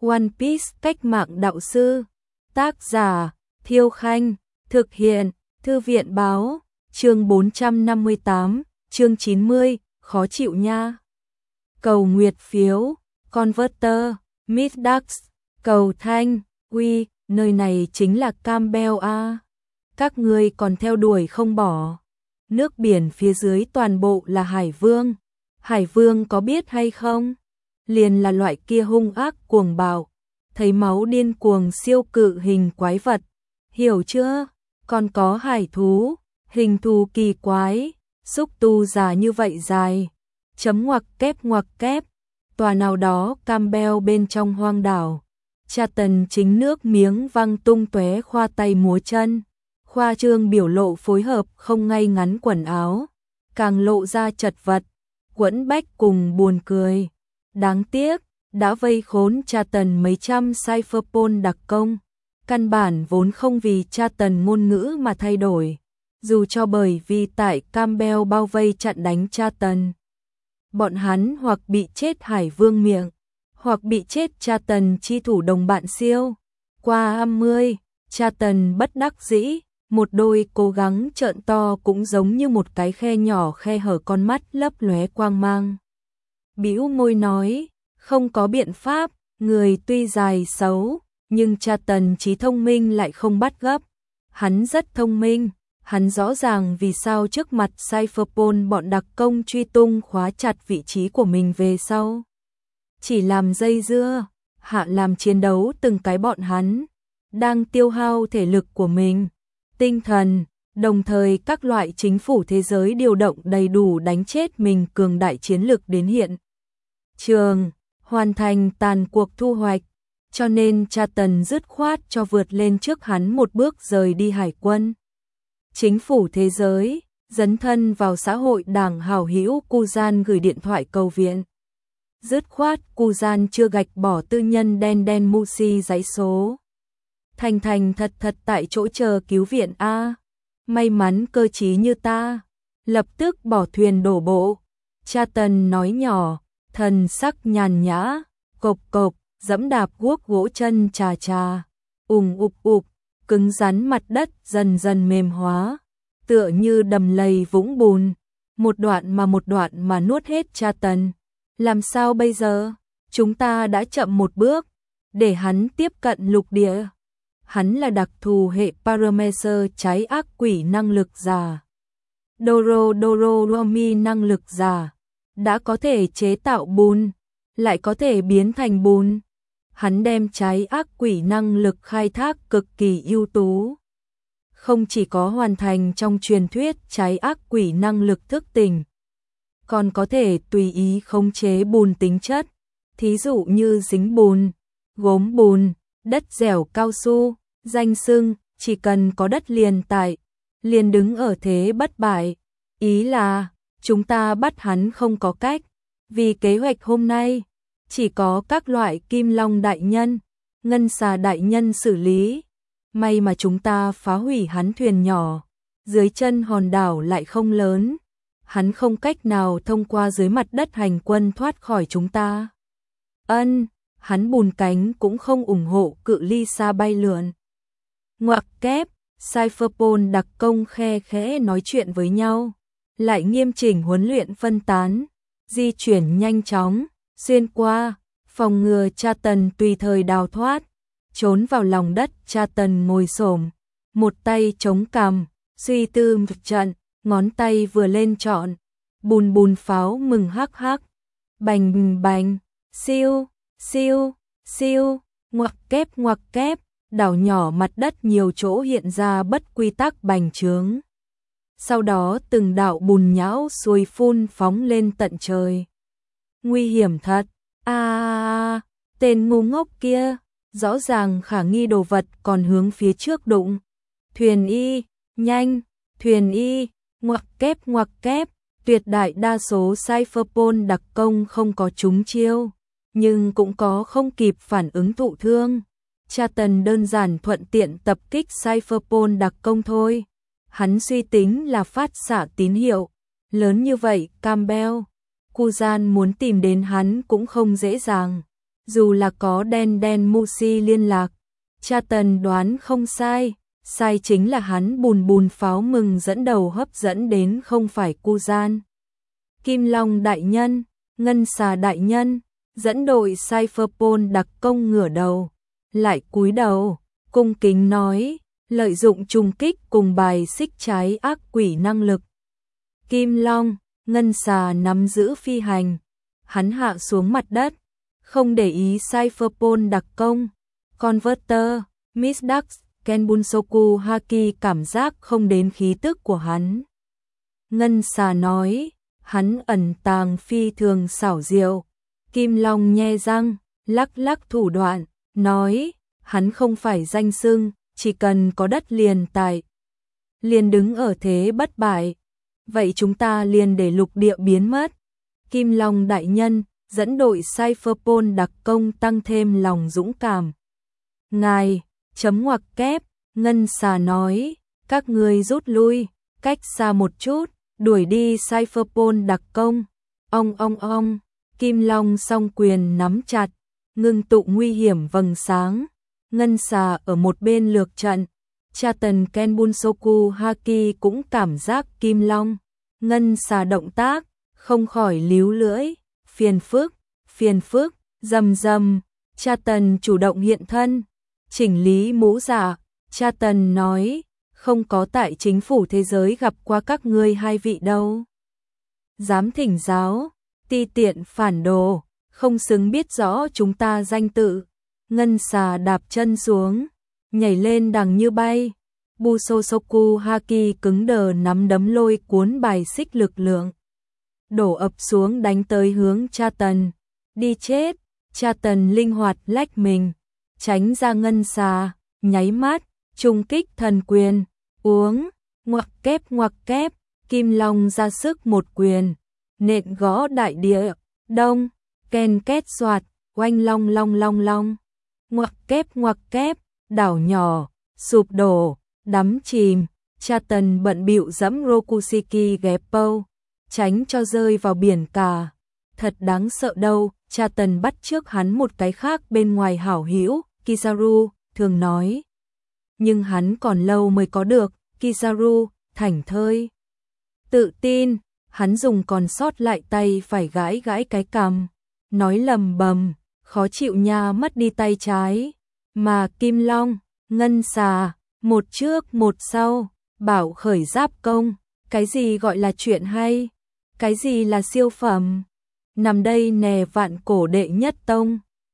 One Piece cách mạng đạo sư. Tác giả Thiêu Khanh. Thực hiện Thư viện báo. Chương 458, chương 90, khó chịu nha. Cầu nguyệt phiếu, Converter, Midax, cầu thanh, uy, nơi này chính là Campbell a. Các ngươi còn theo đuổi không bỏ. Nước biển phía dưới toàn bộ là Hải Vương. Hải Vương có biết hay không? Liền là loại kia hung ác cuồng bạo, thấy máu điên cuồng siêu cự hình quái vật. Hiểu chưa? Còn có hải thú, hình thù kỳ quái, xúc tu già như vậy dài. Chấm ngoặc kép. Tòa nào đó Campbell bên trong hoang đảo. Cha Tần chính nước miếng văng tung tóe khoa tay múa chân. Khoa trương biểu lộ phối hợp không ngay ngắn quần áo. Càng lộ ra chật vật, quẫn bách cùng buồn cười. Đáng tiếc, đã vây khốn cha Tần mấy trăm cypherpol đặc công. Căn bản vốn không vì cha Tần ngôn ngữ mà thay đổi. Dù cho bởi vì tại Campbell bao vây chặn đánh cha Tần. Bọn hắn hoặc bị chết Hải Vương miệng, hoặc bị chết cha Tần chi thủ đồng bạn siêu. Qua 20, cha Tần bất đắc dĩ, một đôi cố gắng trợn to cũng giống như một cái khe nhỏ khe hở con mắt lấp lóe quang mang. Bĩu môi nói, không có biện pháp, người tuy dài xấu, nhưng cha Tần trí thông minh lại không bắt gấp. Hắn rất thông minh, hắn rõ ràng vì sao trước mặt Cypherpol bọn đặc công truy tung khóa chặt vị trí của mình về sau. Chỉ làm dây dưa, hạ làm chiến đấu từng cái bọn hắn, đang tiêu hao thể lực của mình, tinh thần, đồng thời các loại chính phủ thế giới điều động đầy đủ đánh chết mình cường đại chiến lực đến hiện trường, hoàn thành tàn cuộc thu hoạch. Cho nên cha Tần dứt khoát cho vượt lên trước hắn một bước rời đi hải quân. Chính phủ thế giới, dấn thân vào xã hội đảng hảo hữu Kuzan gửi điện thoại cầu viện. Dứt khoát Kuzan chưa gạch bỏ tư nhân đen Musi giấy số. Thành thật tại chỗ chờ cứu viện a. May mắn cơ trí như ta, lập tức bỏ thuyền đổ bộ. Cha Tần nói nhỏ, thần sắc nhàn nhã, cộp, dẫm đạp guốc gỗ chân trà, ục, cứng rắn mặt đất dần dần mềm hóa, tựa như đầm lầy vũng bùn, một đoạn mà nuốt hết cha Tần. Làm sao bây giờ? Chúng ta đã chậm một bước, để hắn tiếp cận lục địa. Hắn là đặc thù hệ Paramecer trái ác quỷ năng lực giả. Dororomi năng lực giả, đã có thể chế tạo bùn, lại có thể biến thành bùn. Hắn đem trái ác quỷ năng lực khai thác cực kỳ ưu tú. Không chỉ có hoàn thành trong truyền thuyết trái ác quỷ năng lực thức tỉnh, còn có thể tùy ý khống chế bùn tính chất, thí dụ như dính bùn, gốm bùn, đất dẻo cao su, danh xưng, chỉ cần có đất liền đứng ở thế bất bại. Ý là, chúng ta bắt hắn không có cách, vì kế hoạch hôm nay chỉ có các loại kim long đại nhân, ngân xà đại nhân xử lý. May mà chúng ta phá hủy hắn thuyền nhỏ, dưới chân hòn đảo lại không lớn, hắn không cách nào thông qua dưới mặt đất hành quân thoát khỏi chúng ta. Hắn bùn cánh cũng không ủng hộ cự ly xa bay lượn. Ngoặc kép, Cypherpol đặc công khe khẽ nói chuyện với nhau, lại nghiêm chỉnh huấn luyện phân tán, di chuyển nhanh chóng, xuyên qua, phòng ngừa cha Tần tùy thời đào thoát, trốn vào lòng đất. Cha Tần ngồi xổm, một tay chống cằm, suy tư một trận, ngón tay vừa lên chọn, bùn pháo mừng hắc, bành, siêu, ngoặc kép, đảo nhỏ mặt đất nhiều chỗ hiện ra bất quy tắc bành trướng. Sau đó từng đạo bùn nhão xuôi phun phóng lên tận trời. Nguy hiểm thật. Tên ngu ngốc kia, rõ ràng khả nghi đồ vật còn hướng phía trước đụng. Thuyền y, nhanh, thuyền y, ngoặc kép, tuyệt đại đa số Cypherpol đặc công không có trúng chiêu, nhưng cũng có không kịp phản ứng thụ thương. Cha Tần đơn giản thuận tiện tập kích Cypherpol đặc công thôi. Hắn suy tính là phát xạ tín hiệu, lớn như vậy Campbell, Kuzan muốn tìm đến hắn cũng không dễ dàng. dù là có đen đen mu si liên lạc. Cha Tần đoán không sai, sai chính là hắn bùn bùn pháo mừng dẫn đầu hấp dẫn đến không phải cu gian. Kim Long đại nhân, Ngân Xà đại nhân, dẫn đội Cypherpol đặc công ngửa đầu, lại cúi đầu, cung kính nói, lợi dụng trùng kích cùng bài xích trái ác quỷ năng lực. Kim Long, Ngân Xà nắm giữ phi hành, hắn hạ xuống mặt đất, không để ý Cypherpol đặc công. Converter, Miss Dax, Kenbunsoku Haki cảm giác không đến khí tức của hắn. Ngân Xà nói, hắn ẩn tàng phi thường xảo diệu. Kim Long nhe răng, lắc lắc thủ đoạn, nói, hắn không phải danh xưng, chỉ cần có đất liền tại. Liền đứng ở thế bất bại. Vậy chúng ta liền để lục địa biến mất. Kim Long đại nhân, dẫn đội Cypherpol đặc công tăng thêm lòng dũng cảm. Ngài, chấm ngoặc kép, Ngân Xà nói, các ngươi rút lui, cách xa một chút, đuổi đi Cypherpol đặc công. Ong, Kim Long song quyền nắm chặt, ngưng tụ nguy hiểm vầng sáng. Ngân Xà ở một bên lược trận, cha Tần Kenbunsoku Haki cũng cảm giác Kim Long, Ngân Xà động tác, không khỏi líu lưỡi, phiền phức, rầm rầm, cha Tần chủ động hiện thân, chỉnh lý mũ giả, cha Tần nói, không có tại chính phủ thế giới gặp qua các ngươi hai vị đâu. Dám thỉnh giáo, ti tiện phản đồ, không xứng biết rõ chúng ta danh tự. Ngân Xà đạp chân xuống, nhảy lên đằng như bay. Busosoku Haki cứng đờ nắm đấm lôi cuốn bài xích lực lượng, đổ ập xuống đánh tới hướng cha Tần. Đi chết, cha Tần linh hoạt lách mình, tránh ra Ngân Xà, nháy mắt, trùng kích thần quyền, uống, ngoặc kép, Kim Long ra sức một quyền, nện gõ đại địa, đông, ken két soạt, oanh long, ngoặc kép, đảo nhỏ, sụp đổ, đắm chìm, cha Tần bận bịu dẫm Rokushiki Geppo, tránh cho rơi vào biển cả. Thật đáng sợ đâu, cha Tần bắt trước hắn một cái khác bên ngoài hảo hữu, Kizaru, thường nói. Nhưng hắn còn lâu mới có được, Kizaru, thảnh thơi. Tự tin, hắn dùng còn sót lại tay phải gãi cái cằm, nói lầm bầm, khó chịu nha, mất đi tay trái. Mà Kim Long, Ngân Xà, một trước một sau, bảo khởi giáp công, cái gì gọi là chuyện hay, cái gì là siêu phẩm. Nằm đây nè vạn cổ đệ nhất tông.